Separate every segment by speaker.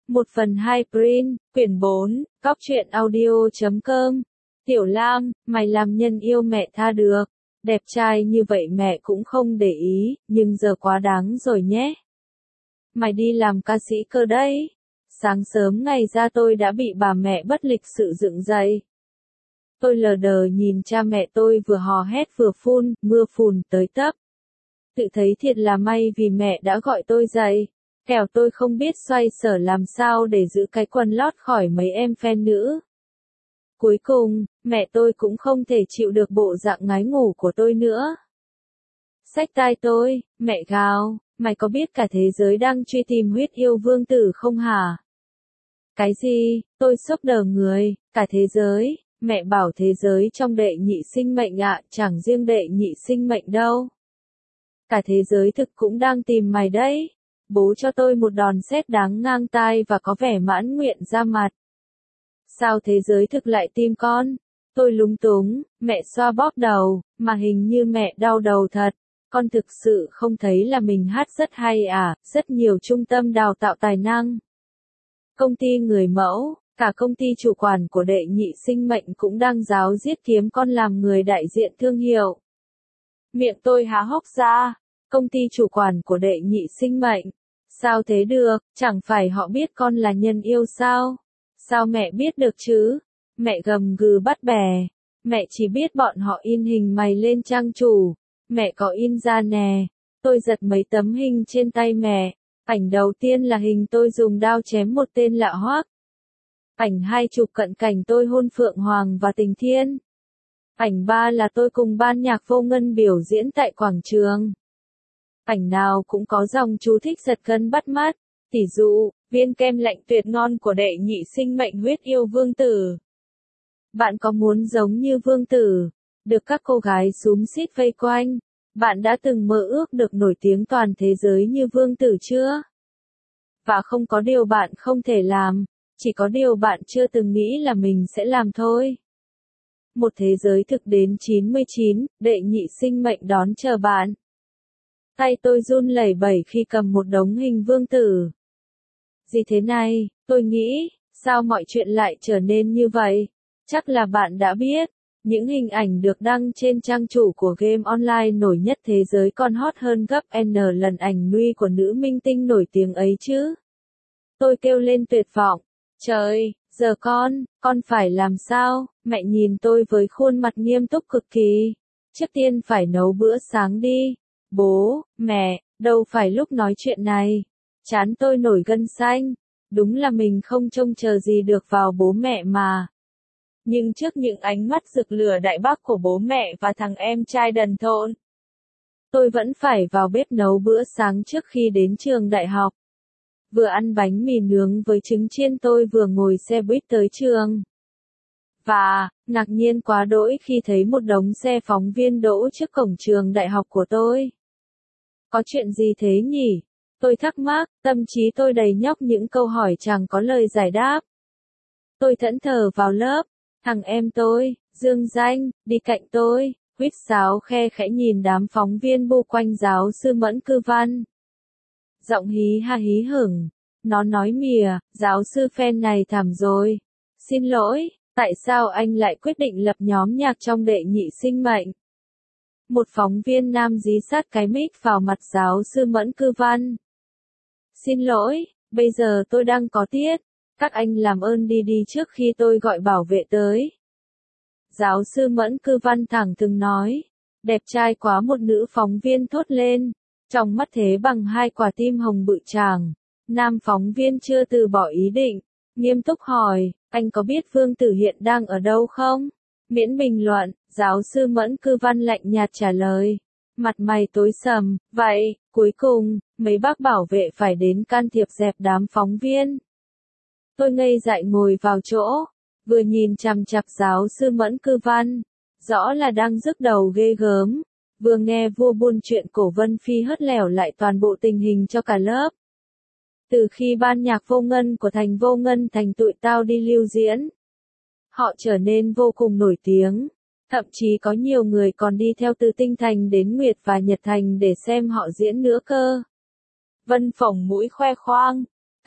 Speaker 1: 1/2 print, quyển 4, cóc truyện audio.com. Tiểu Lam, mày làm nhân yêu mẹ tha được. Đẹp trai như vậy mẹ cũng không để ý, nhưng giờ quá đáng rồi nhé. Mày đi làm ca sĩ cơ đấy. Sáng sớm ngày ra tôi đã bị bà mẹ bất lịch sự dựng dậy. Tôi lờ đờ nhìn cha mẹ tôi vừa hò hét vừa phun, mưa phùn tới tấp. Tự thấy thiệt là may vì mẹ đã gọi tôi dậy. Kẻo tôi không biết xoay sở làm sao để giữ cái quần lót khỏi mấy em fan nữ. Cuối cùng, mẹ tôi cũng không thể chịu được bộ dạng ngái ngủ của tôi nữa. Xách tai tôi, mẹ gào, mày có biết cả thế giới đang truy tìm huyết yêu vương tử không hả? Cái gì? Tôi sốc đờ người, cả thế giới, mẹ bảo thế giới trong đệ nhị sinh mệnh ạ, chẳng riêng đệ nhị sinh mệnh đâu. Cả thế giới thực cũng đang tìm mày đấy. Bố cho tôi một đòn sét đáng ngang tai và có vẻ mãn nguyện ra mặt. Sao thế giới thực lại tìm con? Tôi lúng túng, mẹ xoa bóp đầu, mà hình như mẹ đau đầu thật. Con thực sự không thấy là mình hát rất hay à, rất nhiều trung tâm đào tạo tài năng. Công ty người mẫu, cả công ty chủ quản của đệ nhị sinh mệnh cũng đang ráo riết kiếm con làm người đại diện thương hiệu. Miệng tôi há hốc ra, công ty chủ quản của đệ nhị sinh mệnh. Sao thế được, chẳng phải họ biết con là nhân yêu sao? Sao mẹ biết được chứ? Mẹ gầm gừ bắt bè. Mẹ chỉ biết bọn họ in hình mày lên trang chủ. Mẹ có in ra nè. Tôi giật mấy tấm hình trên tay mẹ. Ảnh đầu tiên là hình tôi dùng đao chém một tên lạ hoắc. Ảnh 2 chụp cận cảnh tôi hôn Phượng Hoàng và Tình Thiên. Ảnh 3 là tôi cùng ban nhạc Vô Ngân biểu diễn tại quảng trường. Ảnh nào cũng có dòng chú thích giật gân bắt mắt. Tỷ dụ, viên kem lạnh tuyệt ngon của đệ nhị sinh mệnh huyết yêu vương tử. Bạn có muốn giống như vương tử, được các cô gái xúm xít vây quanh? Bạn đã từng mơ ước được nổi tiếng toàn thế giới như vương tử chưa? Và không có điều bạn không thể làm, chỉ có điều bạn chưa từng nghĩ là mình sẽ làm thôi. Một thế giới thực đến 99, đệ nhị sinh mệnh đón chờ bạn. Tay tôi run lẩy bẩy khi cầm một đống hình vương tử. Gì thế này, tôi nghĩ, sao mọi chuyện lại trở nên như vậy? Chắc là bạn đã biết, những hình ảnh được đăng trên trang chủ của game online nổi nhất thế giới còn hot hơn gấp N lần ảnh nui của nữ minh tinh nổi tiếng ấy chứ. Tôi kêu lên tuyệt vọng, trời, giờ con phải làm sao? Mẹ nhìn tôi với khuôn mặt nghiêm túc cực kỳ. Trước tiên phải nấu bữa sáng đi. Bố, mẹ, đâu phải lúc nói chuyện này. Trán tôi nổi gân xanh. Đúng là mình không trông chờ gì được vào bố mẹ mà. Nhưng trước những ánh mắt rực lửa đại bác của bố mẹ và thằng em trai đần thộn, tôi vẫn phải vào bếp nấu bữa sáng trước khi đến trường đại học. Vừa ăn bánh mì nướng với trứng chiên tôi vừa ngồi xe buýt tới trường. Và, ngạc nhiên quá đỗi khi thấy một đống xe phóng viên đỗ trước cổng trường đại học của tôi. Có chuyện gì thế nhỉ? Tôi thắc mắc, tâm trí tôi đầy nhóc những câu hỏi chẳng có lời giải đáp. Tôi thẫn thờ vào lớp, thằng em tôi, Dương Danh, đi cạnh tôi, huýt sáo khe khẽ nhìn đám phóng viên bu quanh giáo sư Mẫn Cư Văn. Giọng hí ha hí hửng, nó nói mỉa, giáo sư fan này thảm rồi. Xin lỗi, tại sao anh lại quyết định lập nhóm nhạc trong đệ nhị sinh mệnh? Một phóng viên nam dí sát cái mic vào mặt giáo sư Mẫn Cư Văn. Xin lỗi, bây giờ tôi đang có tiết. Các anh làm ơn đi trước khi tôi gọi bảo vệ tới. Giáo sư Mẫn Cư Văn thẳng thừng nói. Đẹp trai quá, một nữ phóng viên thốt lên. Trong mắt thế bằng 2 quả tim hồng bự chàng. Nam phóng viên chưa từ bỏ ý định. Nghiêm túc hỏi, anh có biết vương tử hiện đang ở đâu không? Miễn bình luận, giáo sư Mẫn Cư Văn lạnh nhạt trả lời. Mặt mày tối sầm, vậy, cuối cùng, mấy bác bảo vệ phải đến can thiệp dẹp đám phóng viên. Tôi ngây dại ngồi vào chỗ, vừa nhìn chằm chằm giáo sư Mẫn Cư Văn, rõ là đang nhức đầu ghê gớm, vừa nghe vua buôn chuyện cổ Vân Phi hớt lẻo lại toàn bộ tình hình cho cả lớp. Từ khi ban nhạc Vô Ngân của Thành Vô Ngân thành tụi tao đi lưu diễn, họ trở nên vô cùng nổi tiếng, thậm chí có nhiều người còn đi theo từ Tinh Thành đến Nguyệt và Nhật Thành để xem họ diễn nữa cơ. Vân phồng mũi khoe khoang,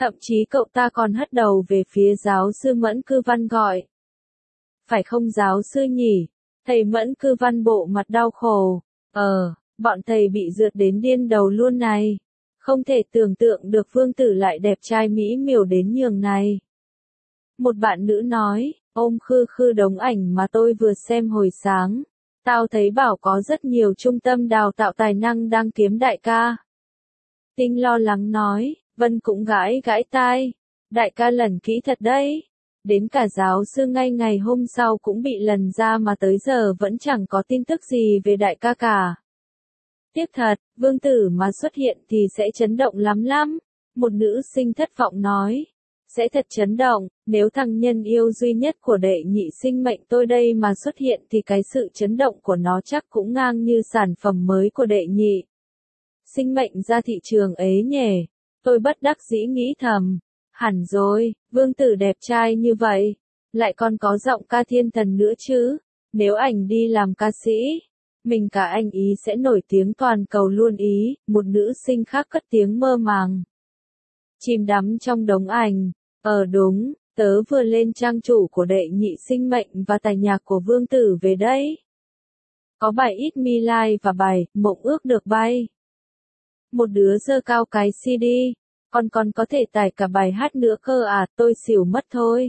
Speaker 1: Thậm chí cậu ta còn hất đầu về phía giáo sư Mẫn Cư Văn gọi. Phải không giáo sư nhỉ? Thầy Mẫn Cư Văn bộ mặt đau khổ. Bọn thầy bị rượt đến điên đầu luôn này. Không thể tưởng tượng được Vương Tử lại đẹp trai mỹ miều đến nhường này. Một bạn nữ nói, ôm khư khư đống ảnh mà tôi vừa xem hồi sáng. Tao thấy bảo có rất nhiều trung tâm đào tạo tài năng đang kiếm đại ca. Tinh lo lắng nói, Vân cũng gãi gãi tai. Đại ca lần kỹ thật đấy. Đến cả giáo sư ngay ngày hôm sau cũng bị lần ra mà tới giờ vẫn chẳng có tin tức gì về đại ca cả. Tiếc thật, Vương Tử mà xuất hiện thì sẽ chấn động lắm lắm. Một nữ sinh thất vọng nói. Sẽ thật chấn động, nếu thằng nhân yêu duy nhất của đệ nhị sinh mệnh tôi đây mà xuất hiện thì cái sự chấn động của nó chắc cũng ngang như sản phẩm mới của đệ nhị sinh mệnh ra thị trường ấy nhỉ. Tôi bất đắc dĩ nghĩ thầm. Hẳn rồi, Vương Tử đẹp trai như vậy. Lại còn có giọng ca thiên thần nữa chứ. Nếu ảnh đi làm ca sĩ, mình cả anh ý sẽ nổi tiếng toàn cầu luôn ý. Một nữ sinh khác cất tiếng mơ màng. Chìm đắm trong đống ảnh. Đúng, tớ vừa lên trang chủ của đệ nhị sinh mệnh và tài nhạc của Vương Tử về đấy. Có bài Ít Me Like và bài Mộng ước được bay. Một đứa giơ cao cái CD, còn có thể tải cả bài hát nữa cơ à, tôi xỉu mất thôi.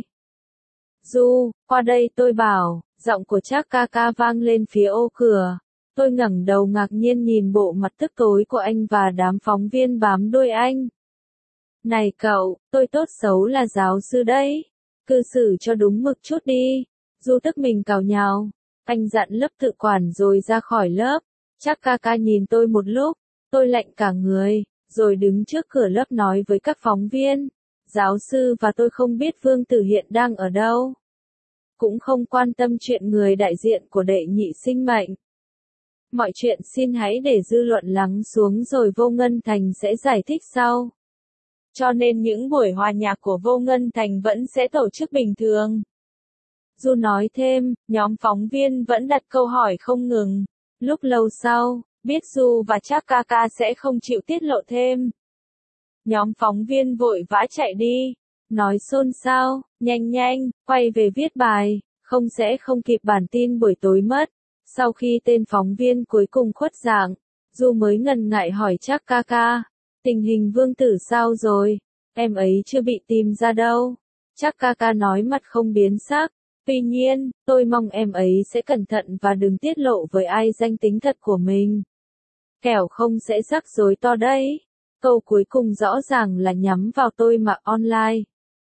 Speaker 1: Du, qua đây tôi bảo, giọng của Trác ca ca vang lên phía ô cửa. Tôi ngẩng đầu ngạc nhiên nhìn bộ mặt tức tối của anh và đám phóng viên bám đuôi anh. Này cậu, tôi tốt xấu là giáo sư đấy. Cư xử cho đúng mực chút đi. Du tức mình cào nhào. Anh dặn lớp tự quản rồi ra khỏi lớp. Trác ca ca nhìn tôi một lúc. Tôi lạnh cả người. Rồi đứng trước cửa lớp nói với các phóng viên. Giáo sư và tôi không biết Vương Tử hiện đang ở đâu. Cũng không quan tâm chuyện người đại diện của đệ nhị sinh mệnh. Mọi chuyện xin hãy để dư luận lắng xuống rồi Vô Ngân Thành sẽ giải thích sau. Cho nên những buổi hòa nhạc của Vô Ngân Thành vẫn sẽ tổ chức bình thường. Du nói thêm, nhóm phóng viên vẫn đặt câu hỏi không ngừng. Lúc lâu sau, biết Du và Trác ca ca sẽ không chịu tiết lộ thêm. Nhóm phóng viên vội vã chạy đi, nói xôn xao, nhanh, quay về viết bài, không kịp bản tin buổi tối mất. Sau khi tên phóng viên cuối cùng khuất dạng, Du mới ngần ngại hỏi Trác ca ca. Tình hình Vương Tử sao rồi? Em ấy chưa bị tìm ra đâu. Trác ca ca nói mặt không biến sắc. Tuy nhiên, tôi mong em ấy sẽ cẩn thận và đừng tiết lộ với ai danh tính thật của mình. Kẻo không sẽ rắc rối to đấy. Câu cuối cùng rõ ràng là nhắm vào tôi mà online.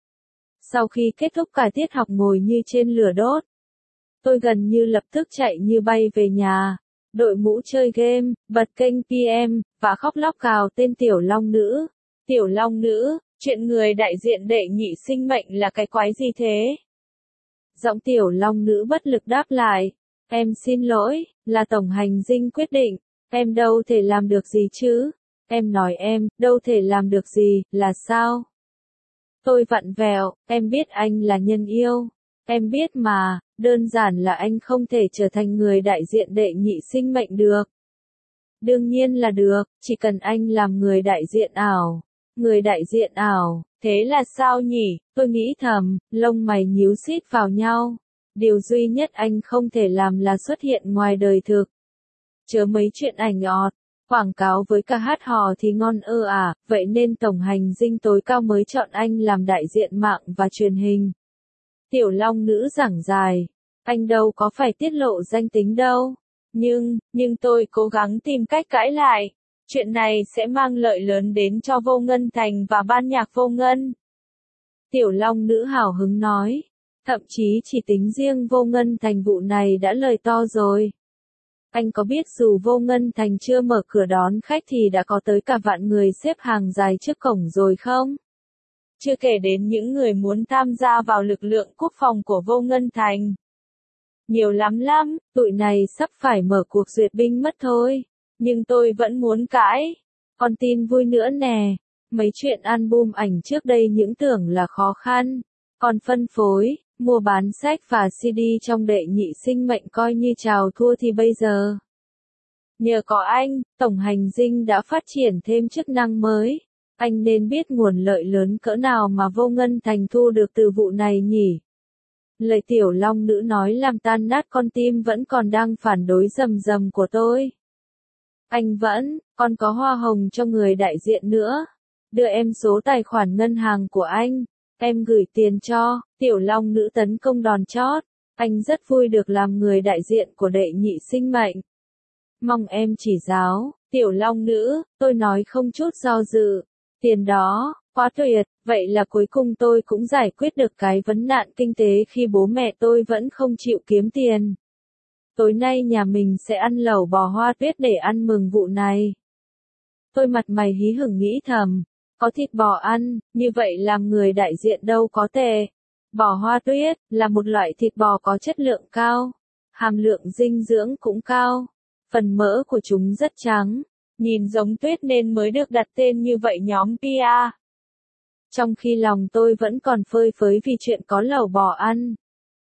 Speaker 1: Sau khi kết thúc cả tiết học ngồi như trên lửa đốt. Tôi gần như lập tức chạy như bay về nhà. Đội mũ chơi game, bật kênh PM, và khóc lóc gào tên Tiểu Long Nữ. Tiểu Long Nữ, chuyện người đại diện đệ nhị sinh mệnh là cái quái gì thế? Giọng Tiểu Long Nữ bất lực đáp lại. Em xin lỗi, là tổng hành dinh quyết định. Em đâu thể làm được gì chứ? Em nói em, đâu thể làm được gì, là sao? Tôi vặn vẹo, em biết anh là nhân yêu. Em biết mà, đơn giản là anh không thể trở thành người đại diện đệ nhị sinh mệnh được. Đương nhiên là được, chỉ cần anh làm người đại diện ảo. Người đại diện ảo, thế là sao nhỉ? Tôi nghĩ thầm, lông mày nhíu xít vào nhau. Điều duy nhất anh không thể làm là xuất hiện ngoài đời thực. Chớ mấy chuyện ảnh ọt, quảng cáo với ca hát hò thì ngon vậy nên tổng hành dinh tối cao mới chọn anh làm đại diện mạng và truyền hình. Tiểu Long Nữ giảng dài, anh đâu có phải tiết lộ danh tính đâu. Nhưng tôi cố gắng tìm cách cãi lại. Chuyện này sẽ mang lợi lớn đến cho Vô Ngân Thành và ban nhạc Vô Ngân. Tiểu Long Nữ hào hứng nói. Thậm chí chỉ tính riêng Vô Ngân Thành vụ này đã lời to rồi. Anh có biết dù Vô Ngân Thành chưa mở cửa đón khách thì đã có tới cả vạn người xếp hàng dài trước cổng rồi không? Chưa kể đến những người muốn tham gia vào lực lượng quốc phòng của Vô Ngân Thành. Nhiều lắm, tụi này sắp phải mở cuộc duyệt binh mất thôi. Nhưng tôi vẫn muốn cãi. Còn tin vui nữa nè. Mấy chuyện album ảnh trước đây những tưởng là khó khăn. Còn phân phối, mua bán sách và CD trong đệ nhị sinh mệnh coi như chào thua thì bây giờ. Nhờ có anh, tổng hành dinh đã phát triển thêm chức năng mới. Anh nên biết nguồn lợi lớn cỡ nào mà Vô Ngân Thành thu được từ vụ này nhỉ? Lời tiểu long nữ nói làm tan nát con tim vẫn còn đang phản đối rầm rầm của tôi. Anh vẫn, còn có hoa hồng cho người đại diện nữa. Đưa em số tài khoản ngân hàng của anh. Em gửi tiền cho, tiểu long nữ tấn công đòn chót. Anh rất vui được làm người đại diện của đệ nhị sinh mệnh. Mong em chỉ giáo, tiểu long nữ, tôi nói không chút do dự. Tiền đó, quá tuyệt, vậy là cuối cùng tôi cũng giải quyết được cái vấn nạn kinh tế khi bố mẹ tôi vẫn không chịu kiếm tiền. Tối nay nhà mình sẽ ăn lẩu bò hoa tuyết để ăn mừng vụ này. Tôi mặt mày hí hửng nghĩ thầm, có thịt bò ăn, như vậy làm người đại diện đâu có tệ. Bò hoa tuyết là một loại thịt bò có chất lượng cao, hàm lượng dinh dưỡng cũng cao, phần mỡ của chúng rất trắng, nhìn giống tuyết nên mới được đặt tên như vậy nhóm PR. Trong khi lòng tôi vẫn còn phơi phới vì chuyện có lẩu bò ăn.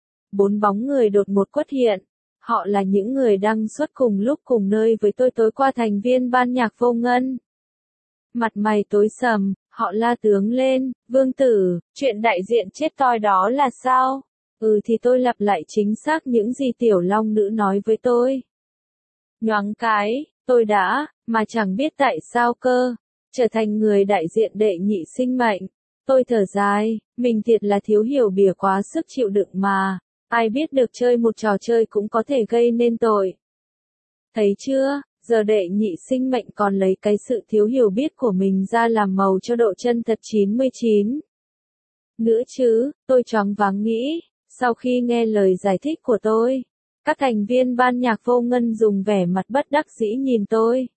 Speaker 1: 4 bóng người đột ngột xuất hiện. Họ là những người đăng xuất cùng lúc cùng nơi với tôi tối qua thành viên ban nhạc Vô Ngân. Mặt mày tối sầm, họ la tướng lên, Vương Tử, chuyện đại diện chết toi đó là sao? Thì tôi lặp lại chính xác những gì tiểu long nữ nói với tôi. Nhoáng cái, tôi đã, mà chẳng biết tại sao cơ, trở thành người đại diện đệ nhị sinh mệnh. Tôi thở dài, mình thiệt là thiếu hiểu bỉa quá sức chịu đựng mà. Ai biết được chơi một trò chơi cũng có thể gây nên tội. Thấy chưa, giờ đệ nhị sinh mệnh còn lấy cái sự thiếu hiểu biết của mình ra làm màu cho độ chân thật 99. Nữa chứ, tôi choáng váng nghĩ, sau khi nghe lời giải thích của tôi, các thành viên ban nhạc Vô Ngân dùng vẻ mặt bất đắc dĩ nhìn tôi.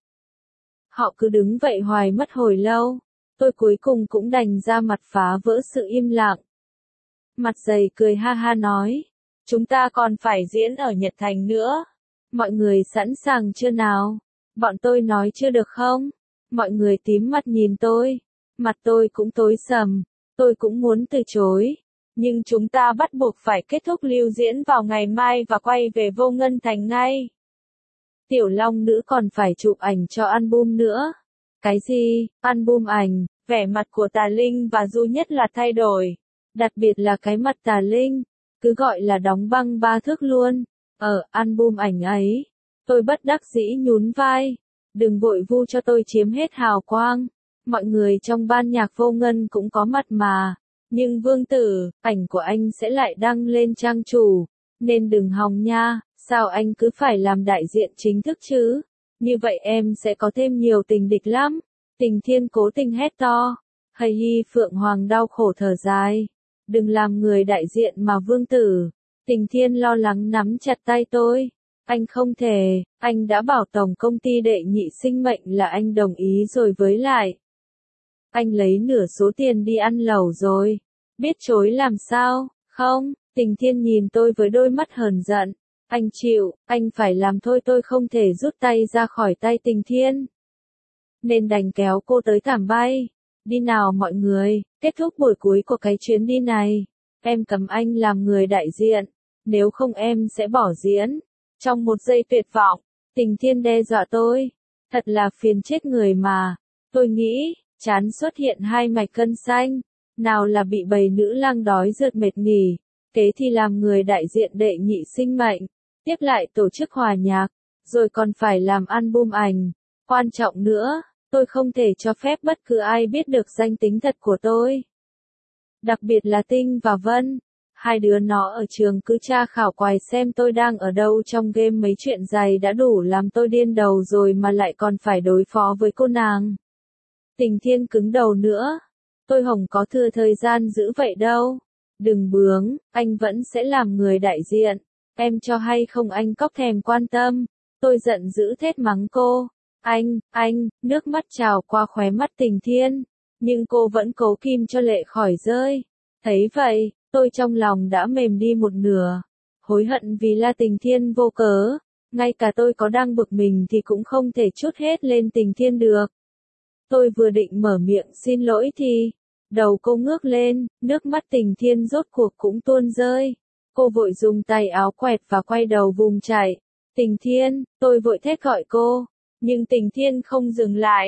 Speaker 1: Họ cứ đứng vậy hoài mất hồi lâu, tôi cuối cùng cũng đành ra mặt phá vỡ sự im lặng. Mặt dày cười ha ha nói. Chúng ta còn phải diễn ở Nhật Thành nữa. Mọi người sẵn sàng chưa nào? Bọn tôi nói chưa được không? Mọi người tím mặt nhìn tôi. Mặt tôi cũng tối sầm. Tôi cũng muốn từ chối. Nhưng chúng ta bắt buộc phải kết thúc lưu diễn vào ngày mai và quay về Vô Ngân Thành ngay. Tiểu long nữ còn phải chụp ảnh cho album nữa. Cái gì? Album ảnh? Vẻ mặt của Tà Linh và Du Nhất là thay đổi. Đặc biệt là cái mặt Tà Linh. Cứ gọi là đóng băng 3 thước luôn. Ở album ảnh ấy, tôi bất đắc dĩ nhún vai. Đừng vội vu cho tôi chiếm hết hào quang. Mọi người trong ban nhạc Vô Ngân cũng có mặt mà. Nhưng Vương Tử, ảnh của anh sẽ lại đăng lên trang chủ. Nên đừng hòng nha, sao anh cứ phải làm đại diện chính thức chứ? Như vậy em sẽ có thêm nhiều tình địch lắm. Tình Thiên cố tình hét to. Hầy Hy Phượng Hoàng đau khổ thở dài. Đừng làm người đại diện mà Vương Tử. Tình Thiên lo lắng nắm chặt tay tôi. Anh không thể, anh đã bảo tổng công ty đệ nhị sinh mệnh là anh đồng ý rồi với lại. Anh lấy nửa số tiền đi ăn lẩu rồi. Biết chối làm sao, không? Tình Thiên nhìn tôi với đôi mắt hờn giận. Anh chịu, anh phải làm thôi, tôi không thể rút tay ra khỏi tay Tình Thiên. Nên đành kéo cô tới thảm bay. Đi nào mọi người, kết thúc buổi cuối của cái chuyến đi này. Em cấm anh làm người đại diện, nếu không em sẽ bỏ diễn. Trong một giây tuyệt vọng, Tình Thiên đe dọa tôi. Thật là phiền chết người mà. Tôi nghĩ, trán xuất hiện 2 mạch cân xanh. Nào là bị bầy nữ lang đói rượt mệt nghỉ. Kế thì làm người đại diện đệ nhị sinh mệnh. Tiếp lại tổ chức hòa nhạc. Rồi còn phải làm album ảnh. Quan trọng nữa. Tôi không thể cho phép bất cứ ai biết được danh tính thật của tôi. Đặc biệt là Tinh và Vân. 2 đứa nó ở trường cứ tra khảo quài xem tôi đang ở đâu trong game, mấy chuyện dài đã đủ làm tôi điên đầu rồi mà lại còn phải đối phó với cô nàng. Tình Thiên cứng đầu nữa. Tôi hổng có thừa thời gian giữ vậy đâu. Đừng bướng, anh vẫn sẽ làm người đại diện. Em cho hay không anh cóc thèm quan tâm. Tôi giận dữ thét mắng cô. Anh, nước mắt trào qua khóe mắt Tình Thiên. Nhưng cô vẫn cố kìm cho lệ khỏi rơi. Thấy vậy, tôi trong lòng đã mềm đi một nửa. Hối hận vì la Tình Thiên vô cớ. Ngay cả tôi có đang bực mình thì cũng không thể trút hết lên Tình Thiên được. Tôi vừa định mở miệng xin lỗi thì, đầu cô ngước lên, nước mắt Tình Thiên rốt cuộc cũng tuôn rơi. Cô vội dùng tay áo quẹt và quay đầu vùng chạy. Tình Thiên, tôi vội thét gọi cô. Nhưng Tình Thiên không dừng lại.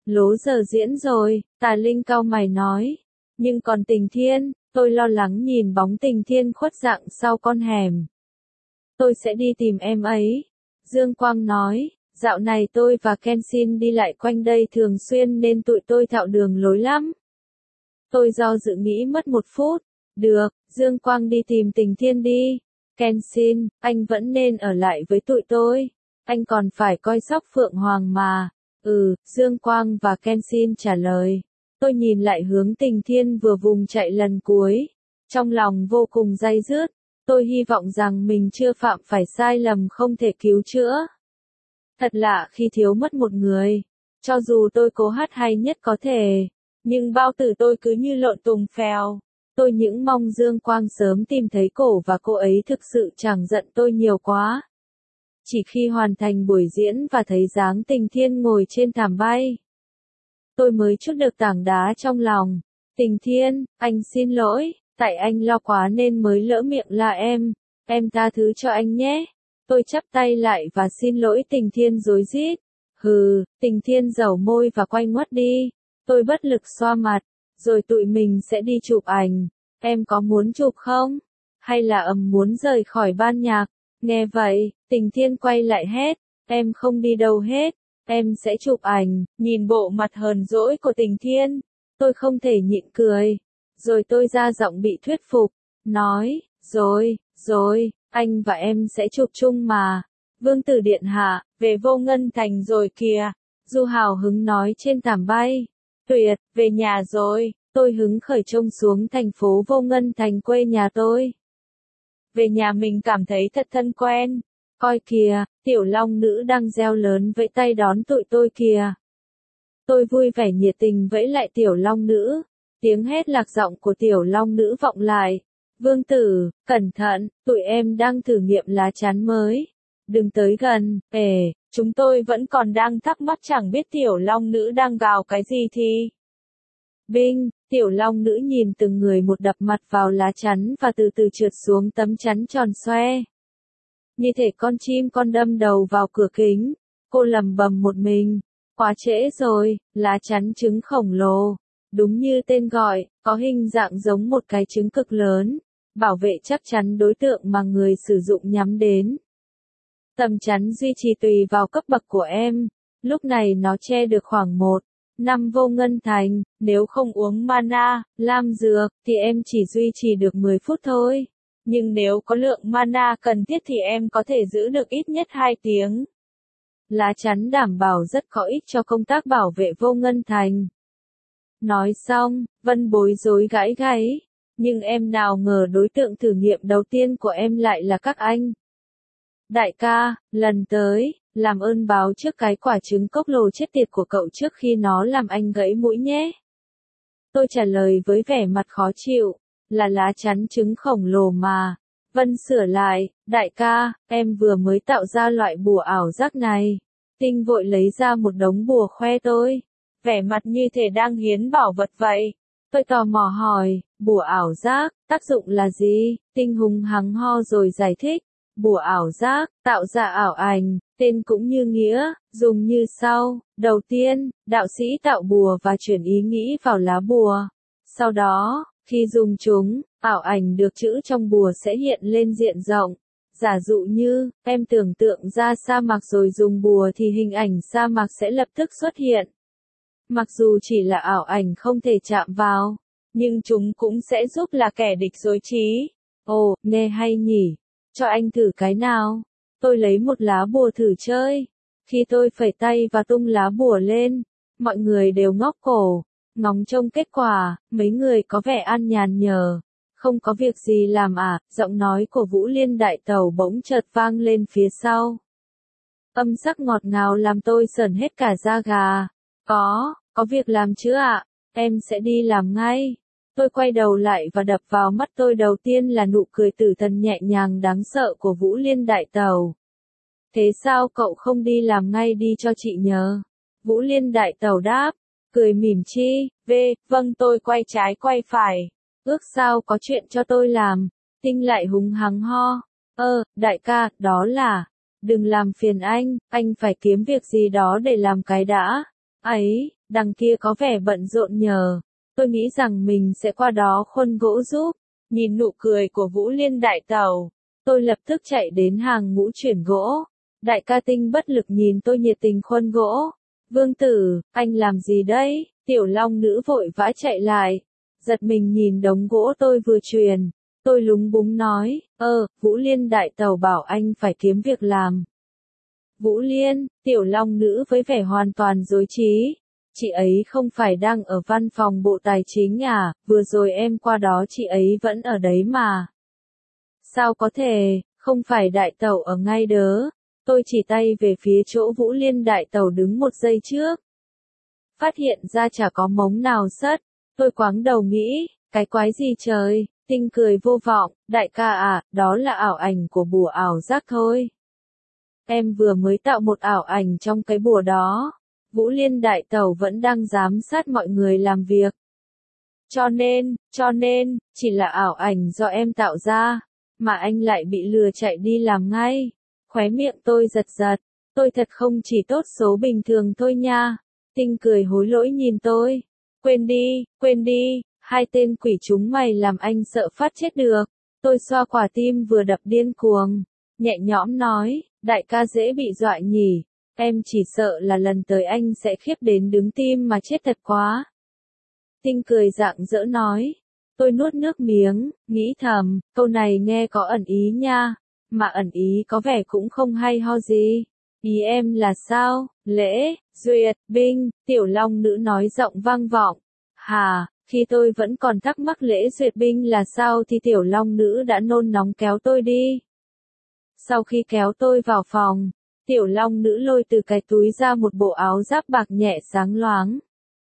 Speaker 1: Lố giờ diễn rồi, Tà Linh cau mày nói. Nhưng còn Tình Thiên, tôi lo lắng nhìn bóng Tình Thiên khuất dạng sau con hẻm. Tôi sẽ đi tìm em ấy. Dương Quang nói, dạo này tôi và Kenshin đi lại quanh đây thường xuyên nên tụi tôi thạo đường lối lắm. Tôi do dự nghĩ mất một phút. Được, Dương Quang đi tìm Tình Thiên đi. Kenshin, anh vẫn nên ở lại với tụi tôi. Anh còn phải coi sóc Phượng Hoàng mà. Dương Quang và Kenshin trả lời. Tôi nhìn lại hướng Tình Thiên vừa vùng chạy lần cuối. Trong lòng vô cùng day dứt. Tôi hy vọng rằng mình chưa phạm phải sai lầm không thể cứu chữa. Thật lạ khi thiếu mất một người. Cho dù tôi cố hát hay nhất có thể. Nhưng bao tử tôi cứ như lợn tùng phèo. Tôi những mong Dương Quang sớm tìm thấy cổ và cô ấy thực sự chẳng giận tôi nhiều quá. Chỉ khi hoàn thành buổi diễn và thấy dáng Tình Thiên ngồi trên thảm bay. Tôi mới trút được tảng đá trong lòng. Tình Thiên, anh xin lỗi, tại anh lo quá nên mới lỡ miệng là em tha thứ cho anh nhé. Tôi chắp tay lại và xin lỗi. Tình Thiên rối rít. Tình Thiên dẩu môi và quay ngoắt đi. Tôi bất lực xoa mặt, rồi tụi mình sẽ đi chụp ảnh. Em có muốn chụp không? Hay là muốn rời khỏi ban nhạc? Nghe vậy, Tình Thiên quay lại hét, em không đi đâu hết, em sẽ chụp ảnh. Nhìn bộ mặt hờn dỗi của Tình Thiên, tôi không thể nhịn cười. Rồi tôi ra giọng bị thuyết phục, nói, rồi, anh và em sẽ chụp chung mà. Vương tử điện hạ, về Vô Ngân Thành rồi kìa. Du hào hứng nói trên thảm bay. Tuyệt, về nhà rồi. Tôi hứng khởi trông xuống thành phố Vô Ngân Thành quê nhà tôi. Về nhà mình cảm thấy thật thân quen. Coi kìa, tiểu long nữ đang reo lớn vẫy tay đón tụi tôi kìa. Tôi vui vẻ nhiệt tình vẫy lại tiểu long nữ. Tiếng hét lạc giọng của tiểu long nữ vọng lại. Vương tử, cẩn thận, tụi em đang thử nghiệm lá chắn mới. Đừng tới gần. Chúng tôi vẫn còn đang thắc mắc chẳng biết tiểu long nữ đang gào cái gì thì. Binh, tiểu long nữ nhìn từng người một đập mặt vào lá chắn và từ từ trượt xuống tấm chắn tròn xoe. Như thể con chim con đâm đầu vào cửa kính. Cô lẩm bẩm một mình. Quá trễ rồi, lá chắn trứng khổng lồ. Đúng như tên gọi, có hình dạng giống một cái trứng cực lớn. Bảo vệ chắc chắn đối tượng mà người sử dụng nhắm đến. Tầm chắn duy trì tùy vào cấp bậc của em. Lúc này nó che được khoảng 1/5 Vô Ngân Thành. Nếu không uống mana, lam dược, thì em chỉ duy trì được 10 phút thôi. Nhưng nếu có lượng mana cần thiết thì em có thể giữ được ít nhất 2 tiếng. Lá chắn đảm bảo rất có ích cho công tác bảo vệ Vô Ngân Thành. Nói xong, Vân bối rối gãi gáy. Nhưng em nào ngờ đối tượng thử nghiệm đầu tiên của em lại là các anh. Đại ca, lần tới, làm ơn báo trước cái quả trứng cốc lồ chết tiệt của cậu trước khi nó làm anh gãy mũi nhé. Tôi trả lời với vẻ mặt khó chịu, là lá chắn trứng khổng lồ mà. Vân sửa lại, đại ca, em vừa mới tạo ra loại bùa ảo giác này. Tinh vội lấy ra một đống bùa khoe tôi. Vẻ mặt như thể đang hiến bảo vật vậy. Tôi tò mò hỏi, bùa ảo giác, tác dụng là gì? Tinh hùng hắng ho rồi giải thích. Bùa ảo giác, tạo ra ảo ảnh, tên cũng như nghĩa, dùng như sau. Đầu tiên, đạo sĩ tạo bùa và chuyển ý nghĩ vào lá bùa. Sau đó, khi dùng chúng, ảo ảnh được chữ trong bùa sẽ hiện lên diện rộng. Giả dụ như, em tưởng tượng ra sa mạc rồi dùng bùa thì hình ảnh sa mạc sẽ lập tức xuất hiện. Mặc dù chỉ là ảo ảnh không thể chạm vào, nhưng chúng cũng sẽ giúp là kẻ địch rối trí. Ồ, nghe hay nhỉ. Cho anh thử cái nào. Tôi lấy một lá bùa thử chơi. Khi tôi phẩy tay và tung lá bùa lên, mọi người đều ngóc cổ, ngóng trông kết quả. Mấy người có vẻ an nhàn nhờ. Không có việc gì làm à? Giọng nói của Vũ Liên đại tẩu bỗng chợt vang lên phía sau. Âm sắc ngọt ngào làm tôi sởn hết cả da gà. Có việc làm chứ ạ? Em sẽ đi làm ngay. Tôi quay đầu lại và đập vào mắt tôi đầu tiên là nụ cười tử thần nhẹ nhàng đáng sợ của Vũ Liên đại tẩu. Thế sao cậu không đi làm ngay đi cho chị nhờ? Vũ Liên đại tẩu đáp, cười mỉm chi, vâng tôi quay trái quay phải. Ước sao có chuyện cho tôi làm. Tinh lại húng hắng ho. Đại ca, đó là. Đừng làm phiền anh phải kiếm việc gì đó để làm cái đã. Ấy, đằng kia có vẻ bận rộn nhờ. Tôi nghĩ rằng mình sẽ qua đó khuân gỗ giúp. Nhìn nụ cười của Vũ Liên đại tẩu, tôi lập tức chạy đến hàng ngũ chuyển gỗ. Đại ca Tinh bất lực nhìn tôi nhiệt tình khuân gỗ. Vương tử, anh làm gì đấy? Tiểu Long nữ vội vã chạy lại. Giật mình nhìn đống gỗ tôi vừa truyền. Tôi lúng búng nói, Vũ Liên đại tẩu bảo anh phải kiếm việc làm. Vũ Liên, Tiểu Long nữ với vẻ hoàn toàn rối trí. Chị ấy không phải đang ở văn phòng Bộ Tài chính à, vừa rồi em qua đó chị ấy vẫn ở đấy mà. Sao có thể, không phải đại tẩu ở ngay đớ. Tôi chỉ tay về phía chỗ Vũ Liên đại tẩu đứng một giây trước. Phát hiện ra chả có mống nào sất. Tôi quáng đầu nghĩ, cái quái gì trời, Tinh cười vô vọng, đại ca à, đó là ảo ảnh của bùa ảo giác thôi. Em vừa mới tạo một ảo ảnh trong cái bùa đó. Vũ Liên đại tẩu vẫn đang giám sát mọi người làm việc. Cho nên, chỉ là ảo ảnh do em tạo ra, mà anh lại bị lừa chạy đi làm ngay. Khóe miệng tôi giật giật, tôi thật không chỉ tốt số bình thường thôi nha. Tinh cười hối lỗi nhìn tôi. Quên đi, hai tên quỷ chúng mày làm anh sợ phát chết được. Tôi xoa quả tim vừa đập điên cuồng, nhẹ nhõm nói, đại ca dễ bị dọa nhỉ. Em chỉ sợ là lần tới anh sẽ khiếp đến đứng tim mà chết thật quá. Tinh cười rạng rỡ nói. Tôi nuốt nước miếng, nghĩ thầm, câu này nghe có ẩn ý nha, mà ẩn ý có vẻ cũng không hay ho gì. Ý em là sao? Lễ, duyệt, binh, Tiểu Long nữ nói giọng vang vọng. Hà, khi tôi vẫn còn thắc mắc lễ duyệt binh là sao thì Tiểu Long nữ đã nôn nóng kéo tôi đi. Sau khi kéo tôi vào phòng, Tiểu Long nữ lôi từ cái túi ra một bộ áo giáp bạc nhẹ sáng loáng.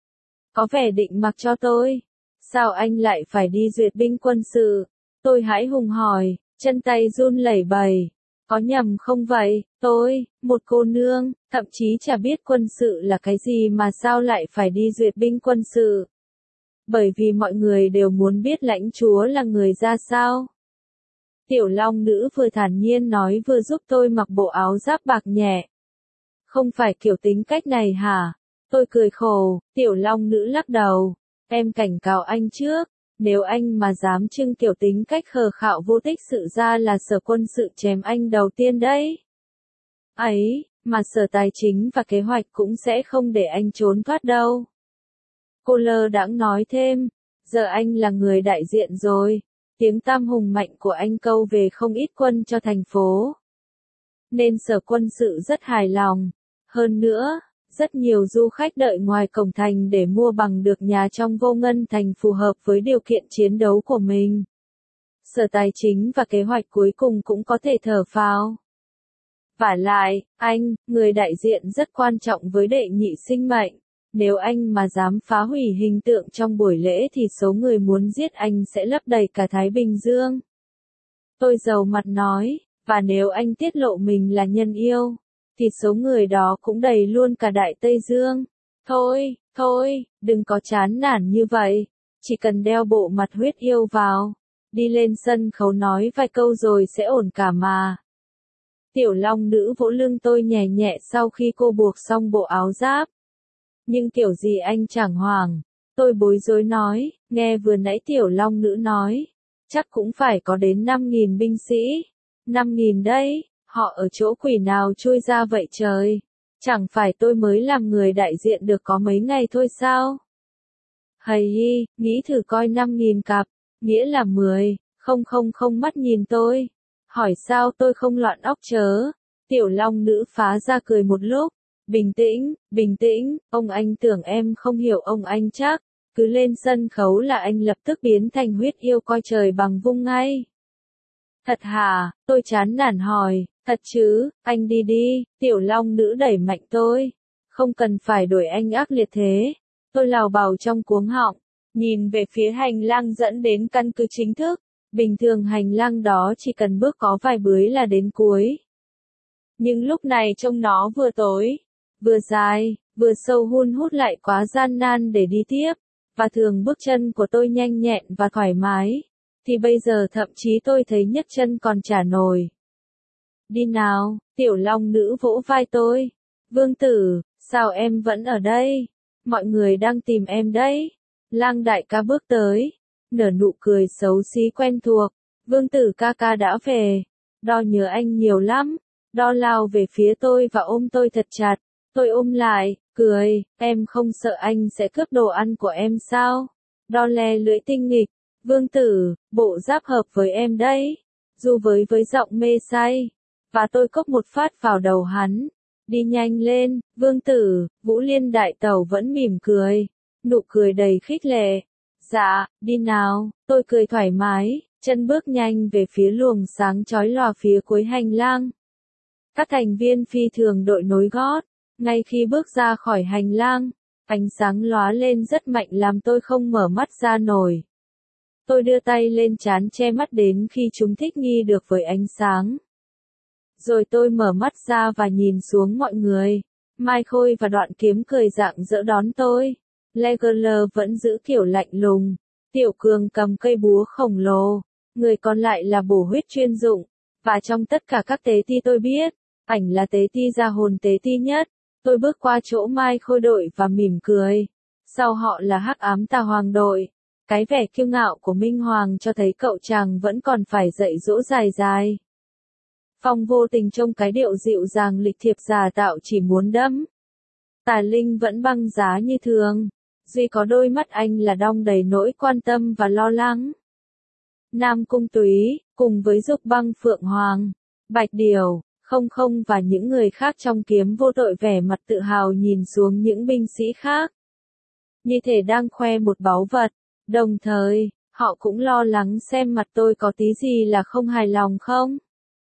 Speaker 1: Có vẻ định mặc cho tôi. Sao anh lại phải đi duyệt binh quân sự? Tôi hãi hùng hỏi, chân tay run lẩy bẩy. Có nhầm không vậy? Tôi, một cô nương, thậm chí chả biết quân sự là cái gì mà sao lại phải đi duyệt binh quân sự. Bởi vì mọi người đều muốn biết lãnh chúa là người ra sao. Tiểu Long nữ vừa thản nhiên nói vừa giúp tôi mặc bộ áo giáp bạc nhẹ. Không phải kiểu tính cách này hả? Tôi cười khổ, Tiểu Long nữ lắc đầu. Em cảnh cáo anh trước, nếu anh mà dám trưng kiểu tính cách khờ khạo vô tích sự ra là sở quân sự chém anh đầu tiên đấy. Ấy, mà sở tài chính và kế hoạch cũng sẽ không để anh trốn thoát đâu. Cô lơ đãng nói thêm, giờ anh là người đại diện rồi, tiếng tăm hùng mạnh của anh câu về không ít quân cho thành phố. Nên sở quân sự rất hài lòng. Hơn nữa, rất nhiều du khách đợi ngoài cổng thành để mua bằng được nhà trong Vô Ngân Thành phù hợp với điều kiện chiến đấu của mình. Sở tài chính và kế hoạch cuối cùng cũng có thể thở phào. Vả lại, anh, người đại diện rất quan trọng với đệ nhị sinh mệnh. Nếu anh mà dám phá hủy hình tượng trong buổi lễ thì số người muốn giết anh sẽ lấp đầy cả Thái Bình Dương. Tôi dầu mặt nói, và nếu anh tiết lộ mình là nhân yêu, thì số người đó cũng đầy luôn cả Đại Tây Dương. Thôi, đừng có chán nản như vậy. Chỉ cần đeo bộ mặt huyết yêu vào, đi lên sân khấu nói vài câu rồi sẽ ổn cả mà. Tiểu Long nữ vỗ lưng tôi nhẹ nhẹ sau khi cô buộc xong bộ áo giáp. Nhưng kiểu gì anh chẳng hoảng. Tôi bối rối nói, nghe vừa nãy Tiểu Long nữ nói, chắc cũng phải có đến 5.000 binh sĩ. 5.000 đấy. Họ ở chỗ quỷ nào chui ra vậy trời? Chẳng phải tôi mới làm người đại diện được có mấy ngày thôi sao? Hầy, nghĩ thử coi 5.000 cặp, nghĩa là 10, không mắt nhìn tôi. Hỏi sao tôi không loạn óc chớ? Tiểu Long nữ phá ra cười một lúc. Bình tĩnh, ông anh tưởng em không hiểu ông anh chắc. Cứ lên sân khấu là anh lập tức biến thành huyết yêu coi trời bằng vung ngay. Thật hả? Tôi chán nản hỏi. Thật chứ, anh đi đi, Tiểu Long nữ đẩy mạnh tôi. Không cần phải đuổi anh ác liệt thế. Tôi lào bào trong cuống họng, nhìn về phía hành lang dẫn đến căn cứ chính thức. Bình thường hành lang đó chỉ cần bước có vài bước là đến cuối. Nhưng lúc này trông nó vừa tối, vừa dài, vừa sâu hun hút lại quá gian nan để đi tiếp. Và thường bước chân của tôi nhanh nhẹn và thoải mái. Thì bây giờ thậm chí tôi thấy nhấc chân còn chả nổi. Đi nào, Tiểu Long nữ vỗ vai tôi. Vương tử, Sao em vẫn ở đây? Mọi người đang tìm em đấy. Lang đại ca bước tới, nở nụ cười xấu xí quen thuộc. Vương tử ca ca đã về. Đo nhớ anh nhiều lắm. Đo lao về phía tôi và ôm tôi thật chặt. Tôi ôm lại, cười, em không sợ anh sẽ cướp đồ ăn của em sao? Đo le lưỡi tinh nghịch. Vương tử, bộ giáp hợp với em đấy. Du với giọng mê say. Và tôi cốc một phát vào đầu hắn. Đi nhanh lên, vương tử, Vũ Liên đại tẩu vẫn mỉm cười. Nụ cười đầy khích lệ. Dạ, đi nào, tôi cười thoải mái, chân bước nhanh về phía luồng sáng chói lòa phía cuối hành lang. Các thành viên phi thường đội nối gót. Ngay khi bước ra khỏi hành lang, ánh sáng lóa lên rất mạnh làm tôi không mở mắt ra nổi. Tôi đưa tay lên trán che mắt đến khi chúng thích nghi được với ánh sáng. Rồi tôi mở mắt ra và nhìn xuống mọi người. Mai Khôi và Đoạn Kiếm cười rạng rỡ đón tôi. Legolas vẫn giữ kiểu lạnh lùng. Tiểu Cường cầm cây búa khổng lồ. Người còn lại là bổ huyết chuyên dụng. Và trong tất cả các tế ti tôi biết, ảnh là tế ti ra hồn tế ti nhất. Tôi bước qua chỗ Mai Khôi đội và mỉm cười. Sau họ là Hắc Ám Tà Hoàng đội. Cái vẻ kiêu ngạo của Minh Hoàng cho thấy cậu chàng vẫn còn phải dạy dỗ dài dài. Phong vô tình trông cái điệu dịu dàng lịch thiệp giả tạo chỉ muốn đẫm. Tà Linh vẫn băng giá như thường. Duy có đôi mắt anh là đong đầy nỗi quan tâm và lo lắng. Nam Cung Túy, cùng với Dục Băng Phượng Hoàng, Bạch Điều, Không Không và những người khác trong kiếm vô tội vẻ mặt tự hào nhìn xuống những binh sĩ khác. Như thể đang khoe một báu vật. Đồng thời, họ cũng lo lắng xem mặt tôi có tí gì là không hài lòng không.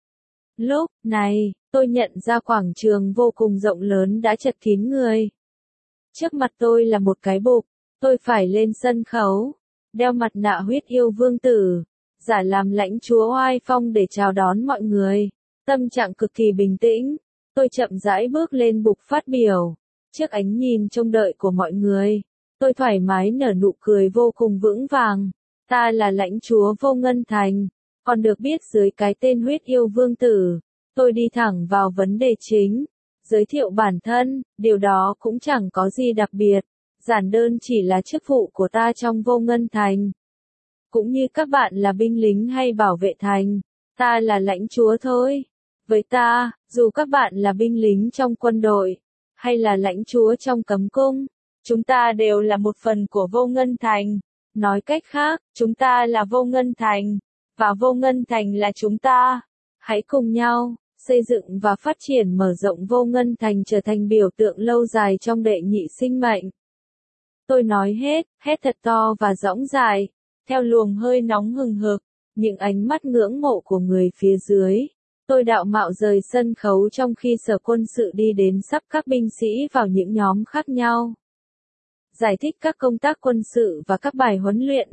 Speaker 1: Lúc này, tôi nhận ra quảng trường vô cùng rộng lớn đã chật kín người. Trước mặt tôi là một cái bục, tôi phải lên sân khấu, đeo mặt nạ huyết yêu vương tử, giả làm lãnh chúa oai phong để chào đón mọi người. Tâm trạng cực kỳ bình tĩnh, tôi chậm rãi bước lên bục phát biểu. Trước ánh nhìn trông đợi của mọi người, tôi thoải mái nở nụ cười vô cùng vững vàng. Ta là lãnh chúa Vô Ngân Thành, còn được biết dưới cái tên huyết yêu vương tử. Tôi đi thẳng vào vấn đề chính. Giới thiệu bản thân, điều đó cũng chẳng có gì đặc biệt. Giản đơn chỉ là chức vụ của ta trong Vô Ngân Thành. Cũng như các bạn là binh lính hay bảo vệ thành, ta là lãnh chúa thôi. Với ta, dù các bạn là binh lính trong quân đội, hay là lãnh chúa trong cấm cung, chúng ta đều là một phần của Vô Ngân Thành. Nói cách khác, chúng ta là Vô Ngân Thành, và Vô Ngân Thành là chúng ta. Hãy cùng nhau xây dựng và phát triển mở rộng Vô Ngân Thành trở thành biểu tượng lâu dài trong đệ nhị sinh mệnh. Tôi nói hét thật to và dõng dạc, theo luồng hơi nóng hừng hực, những ánh mắt ngưỡng mộ của người phía dưới. Tôi đạo mạo rời sân khấu trong khi sở quân sự đi đến sắp các binh sĩ vào những nhóm khác nhau. Giải thích các công tác quân sự và các bài huấn luyện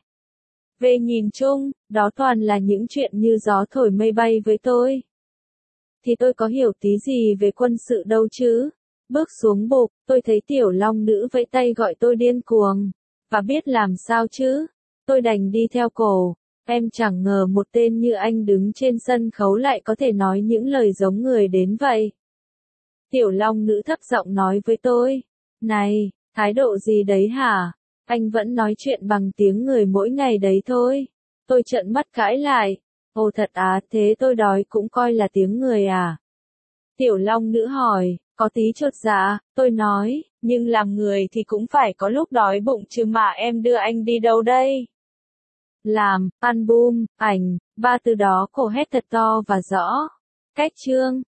Speaker 1: về nhìn chung, đó toàn là những chuyện như gió thổi mây bay với tôi. Thì tôi có hiểu tí gì về quân sự đâu chứ. Bước xuống bục, tôi thấy Tiểu Long Nữ vẫy tay gọi tôi điên cuồng. Và biết làm sao chứ. Tôi đành đi theo cổ. Em chẳng ngờ một tên như anh đứng trên sân khấu lại có thể nói những lời giống người đến vậy. Tiểu Long Nữ thấp giọng nói với tôi. Này, thái độ gì đấy hả? Anh vẫn nói chuyện bằng tiếng người mỗi ngày đấy thôi. Tôi trợn mắt cãi lại. Ồ thật à, thế tôi đói cũng coi là tiếng người à? Tiểu Long Nữ hỏi, có tí chột dạ, tôi nói, nhưng làm người thì cũng phải có lúc đói bụng chứ mà em đưa anh đi đâu đây? Làm, album, ảnh, và từ đó cô hét thật to và rõ. Cách chương